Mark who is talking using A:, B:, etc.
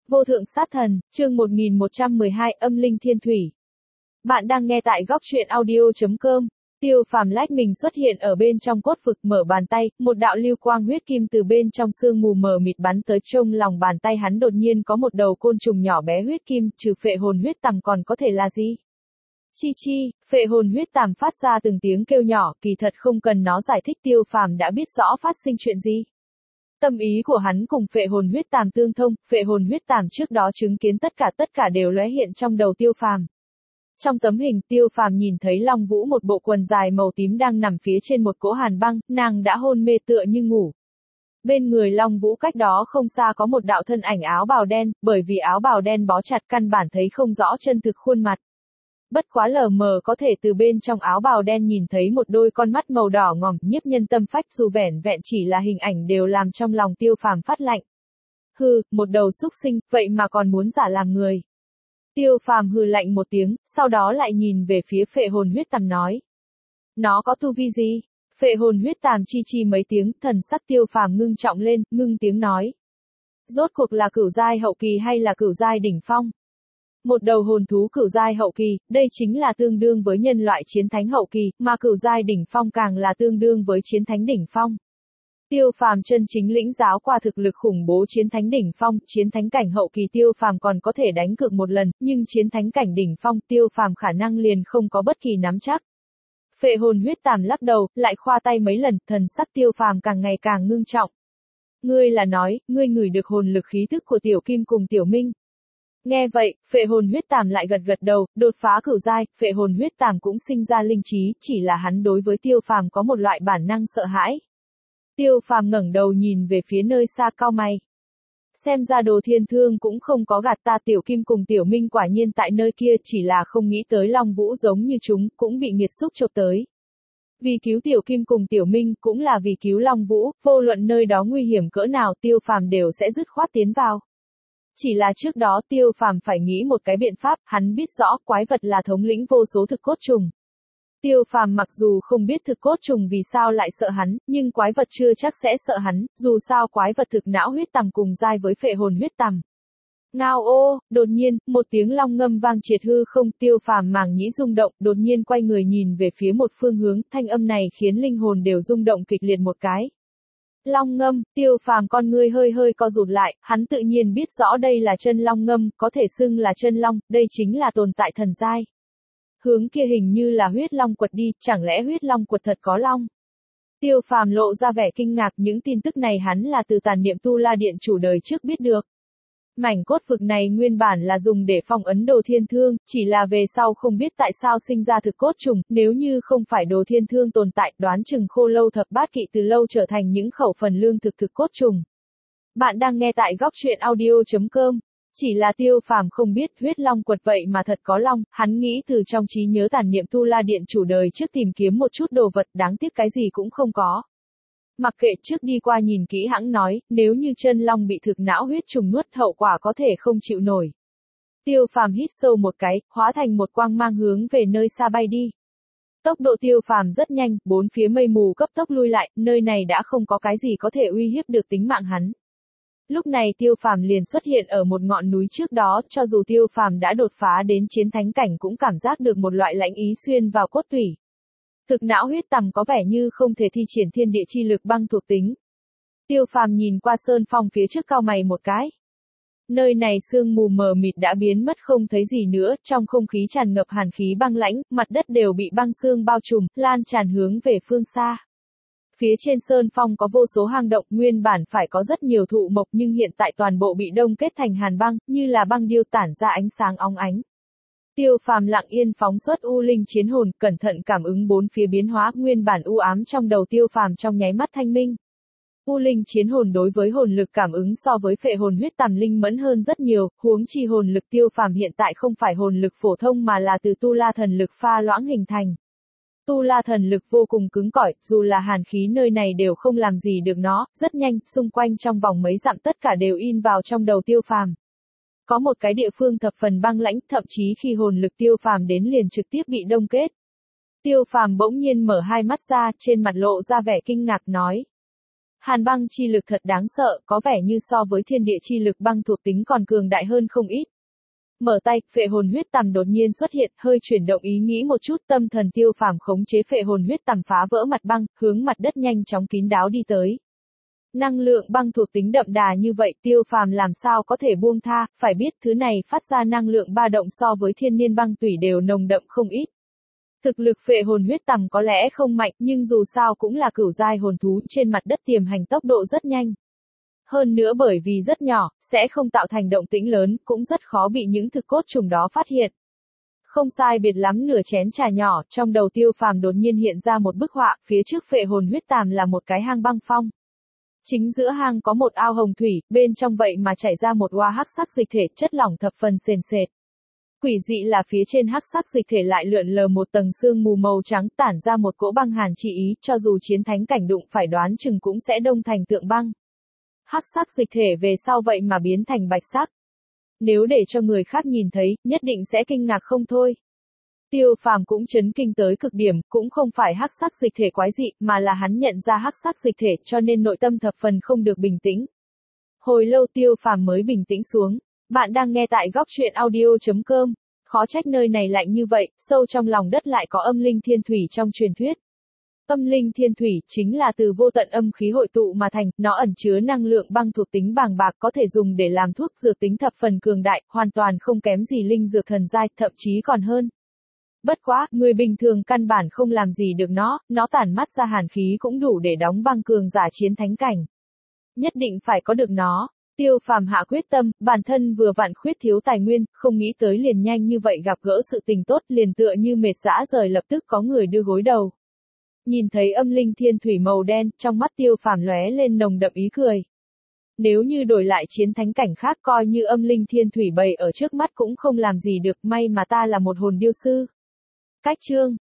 A: Vô thượng sát thần, chương 1112, âm linh thiên thủy. Bạn đang nghe tại góc truyện audio.com. Tiêu Phàm lách mình xuất hiện ở bên trong cốt vực, mở bàn tay, một đạo lưu quang huyết kim từ bên trong sương mù mờ mịt bắn tới, trong lòng bàn tay hắn đột nhiên có một đầu côn trùng nhỏ bé huyết kim, trừ phệ hồn huyết tằm còn có thể là gì? Chi chi, phệ hồn huyết tằm phát ra từng tiếng kêu nhỏ, kỳ thật không cần nó giải thích Tiêu Phàm đã biết rõ phát sinh chuyện gì. Tâm ý của hắn cùng phệ hồn huyết tằm tương thông, phệ hồn huyết tằm trước đó chứng kiến tất cả đều lóe hiện trong đầu Tiêu Phàm. Trong tấm hình, Tiêu Phàm nhìn thấy Long Vũ một bộ quần dài màu tím đang nằm phía trên một cỗ hàn băng, nàng đã hôn mê tựa như ngủ. Bên người Long Vũ cách đó không xa có một đạo thân ảnh áo bào đen, bởi vì áo bào đen bó chặt căn bản thấy không rõ chân thực khuôn mặt. Bất quá lờ mờ có thể từ bên trong áo bào đen nhìn thấy một đôi con mắt màu đỏ ngòm, nhiếp nhân tâm phách, dù vẻn vẹn chỉ là hình ảnh đều làm trong lòng Tiêu Phàm phát lạnh. Hừ, một đầu súc sinh, vậy mà còn muốn giả làm người. Tiêu Phàm hừ lạnh một tiếng, sau đó lại nhìn về phía phệ hồn huyết tằm nói. Nó có tu vi gì? Phệ hồn huyết tằm chi chi mấy tiếng, thần sắc Tiêu Phàm ngưng trọng lên, ngưng tiếng nói. Rốt cuộc là cửu giai hậu kỳ hay là cửu giai đỉnh phong? Một đầu hồn thú cửu giai hậu kỳ, đây chính là tương đương với nhân loại chiến thánh hậu kỳ, mà cửu giai đỉnh phong càng là tương đương với chiến thánh đỉnh phong. Tiêu Phàm chân chính lĩnh giáo qua thực lực khủng bố chiến thánh đỉnh phong, chiến thánh cảnh hậu kỳ Tiêu Phàm còn có thể đánh cược một lần, nhưng chiến thánh cảnh đỉnh phong Tiêu Phàm khả năng liền không có bất kỳ nắm chắc. Phệ hồn huyết tằm lắc đầu, lại khoa tay mấy lần, thần sắc Tiêu Phàm càng ngày càng ngưng trọng. Ngươi là nói, ngươi ngửi được hồn lực khí tức của Tiểu Kim cùng Tiểu Minh. Nghe vậy, phệ hồn huyết tằm lại gật đầu, đột phá cửu giai, phệ hồn huyết tằm cũng sinh ra linh trí, chỉ là hắn đối với Tiêu Phàm có một loại bản năng sợ hãi. Tiêu Phàm ngẩng đầu nhìn về phía nơi xa, cau mày. Xem ra Đồ Thiên Thương cũng không có gạt ta, Tiểu Kim cùng Tiểu Minh quả nhiên tại nơi kia, chỉ là không nghĩ tới Long Vũ giống như chúng, cũng bị nghiệt xúc chộp tới. Vì cứu Tiểu Kim cùng Tiểu Minh, cũng là vì cứu Long Vũ, vô luận nơi đó nguy hiểm cỡ nào Tiêu Phàm đều sẽ dứt khoát tiến vào. Chỉ là trước đó Tiêu Phàm phải nghĩ một cái biện pháp, hắn biết rõ quái vật là thống lĩnh vô số thực cốt trùng. Tiêu Phàm mặc dù không biết thực cốt trùng vì sao lại sợ hắn, nhưng quái vật chưa chắc sẽ sợ hắn, dù sao quái vật thực não huyết tằm cùng giai với phệ hồn huyết tằm. Ngao ô, đột nhiên, một tiếng long ngâm vang triệt hư không, Tiêu Phàm màng nhĩ rung động, đột nhiên quay người nhìn về phía một phương hướng, thanh âm này khiến linh hồn đều rung động kịch liệt một cái. Long ngâm, Tiêu Phàm con ngươi hơi co rụt lại, hắn tự nhiên biết rõ đây là chân long ngâm, có thể xưng là chân long, đây chính là tồn tại thần giai. Hướng kia hình như là huyết long quật đi, chẳng lẽ huyết long quật thật có long? Tiêu Phàm lộ ra vẻ kinh ngạc, những tin tức này hắn là từ tàn niệm Tu La Điện chủ đời trước biết được. Mảnh cốt vực này nguyên bản là dùng để phong ấn Đồ Thiên Thương, chỉ là về sau không biết tại sao sinh ra thực cốt trùng, nếu như không phải Đồ Thiên Thương tồn tại, đoán chừng Khô Lâu Thập Bát Kỵ từ lâu trở thành những khẩu phần lương thực thực cốt trùng. Bạn đang nghe tại góc truyện audio.com. Chỉ là Tiêu Phàm không biết huyết long quật vậy mà thật có long, hắn nghĩ từ trong trí nhớ tàn niệm Tu La Điện chủ đời trước tìm kiếm một chút đồ vật, đáng tiếc cái gì cũng không có. Mặc kệ, trước đi qua nhìn kỹ hãng nói, nếu như chân long bị thực não huyết trùng nuốt, hậu quả có thể không chịu nổi. Tiêu Phàm hít sâu một cái, hóa thành một quang mang hướng về nơi xa bay đi. Tốc độ Tiêu Phàm rất nhanh, bốn phía mây mù cấp tốc lui lại, nơi này đã không có cái gì có thể uy hiếp được tính mạng hắn. Lúc này Tiêu Phàm liền xuất hiện ở một ngọn núi, trước đó, cho dù Tiêu Phàm đã đột phá đến chiến thánh cảnh cũng cảm giác được một loại lãnh ý xuyên vào cốt tủy. Thực não huyết tằm có vẻ như không thể thi triển thiên địa chi lực băng thuộc tính. Tiêu Phàm nhìn qua sơn phong phía trước, cau mày một cái. Nơi này sương mù mờ mịt đã biến mất không thấy gì nữa, trong không khí tràn ngập hàn khí băng lãnh, mặt đất đều bị băng sương bao trùm, lan tràn hướng về phương xa. Phía trên sơn phong có vô số hang động, nguyên bản phải có rất nhiều thụ mộc nhưng hiện tại toàn bộ bị đông kết thành hàn băng, như là băng điêu tản ra ánh sáng óng ánh. Tiêu Phàm lặng yên phóng xuất u linh chiến hồn, cẩn thận cảm ứng bốn phía biến hóa, nguyên bản u ám trong đầu Tiêu Phàm trong nháy mắt thanh minh. U linh chiến hồn đối với hồn lực cảm ứng so với phệ hồn huyết tằm linh mẫn hơn rất nhiều, huống chi hồn lực Tiêu Phàm hiện tại không phải hồn lực phổ thông mà là từ tu la thần lực pha loãng hình thành. Tu la thần lực vô cùng cứng cỏi, dù là hàn khí nơi này đều không làm gì được nó, rất nhanh, xung quanh trong vòng mấy dặm tất cả đều in vào trong đầu Tiêu Phàm. Có một cái địa phương thập phần băng lãnh, thậm chí khi hồn lực Tiêu Phàm đến liền trực tiếp bị đông kết. Tiêu Phàm bỗng nhiên mở hai mắt ra, trên mặt lộ ra vẻ kinh ngạc nói. Hàn băng chi lực thật đáng sợ, có vẻ như so với thiên địa chi lực băng thuộc tính còn cường đại hơn không ít. Mở tay, phệ hồn huyết tằm đột nhiên xuất hiện, hơi chuyển động ý nghĩ một chút, tâm thần Tiêu Phàm khống chế phệ hồn huyết tằm phá vỡ mặt băng, hướng mặt đất nhanh chóng kín đáo đi tới. Năng lượng băng thuộc tính đậm đà như vậy, Tiêu Phàm làm sao có thể buông tha, phải biết thứ này phát ra năng lượng ba động so với thiên niên băng tủy đều nồng đậm không ít. Thực lực phệ hồn huyết tằm có lẽ không mạnh, nhưng dù sao cũng là cửu giai hồn thú, trên mặt đất tiềm hành tốc độ rất nhanh. Hơn nữa bởi vì rất nhỏ, sẽ không tạo thành động tĩnh lớn, cũng rất khó bị những thực cốt trùng đó phát hiện. Không sai biệt lắm nửa chén trà nhỏ, trong đầu Tiêu Phàm đột nhiên hiện ra một bức họa, phía trước phệ hồn huyết tằm là một cái hang băng phong. Chính giữa hang có một ao hồng thủy, bên trong vậy mà chảy ra một oa hắc sắc dịch thể, chất lỏng thập phần sền sệt. Quỷ dị là phía trên hắc sắc dịch thể lại lượn lờ một tầng sương mù màu trắng, tản ra một cỗ băng hàn chi ý, cho dù chiến thánh cảnh đụng phải đoán chừng cũng sẽ đông thành tượng băng. Hắc sắc dịch thể về sau vậy mà biến thành bạch sắc. Nếu để cho người khác nhìn thấy, nhất định sẽ kinh ngạc không thôi. Tiêu Phàm cũng chấn kinh tới cực điểm, cũng không phải hắc sắc dịch thể quái dị, mà là hắn nhận ra hắc sắc dịch thể, cho nên nội tâm thập phần không được bình tĩnh. Hồi lâu Tiêu Phàm mới bình tĩnh xuống. Bạn đang nghe tại góc truyện audio.com. Khó trách nơi này lạnh như vậy, sâu trong lòng đất lại có âm linh thiên thủy trong truyền thuyết. Âm linh thiên thủy chính là từ vô tận âm khí hội tụ mà thành, nó ẩn chứa năng lượng băng thuộc tính bàng bạc, có thể dùng để làm thuốc dược tính thập phần cường đại, hoàn toàn không kém gì linh dược thần giai, thậm chí còn hơn. Bất quá, người bình thường căn bản không làm gì được nó tản mắt ra hàn khí cũng đủ để đóng băng cường giả chiến thánh cảnh. Nhất định phải có được nó. Tiêu Phàm hạ quyết tâm, bản thân vừa vặn khuyết thiếu tài nguyên, không nghĩ tới liền nhanh như vậy gặp gỡ sự tình tốt, liền tựa như mệt dã rời lập tức có người đưa gối đầu. Nhìn thấy âm linh thiên thủy màu đen, trong mắt Tiêu Phàm lóe lên nồng đậm ý cười. Nếu như đổi lại chiến thánh cảnh khác, coi như âm linh thiên thủy bày ở trước mắt cũng không làm gì được, may mà ta là một hồn điêu sư. Cách chương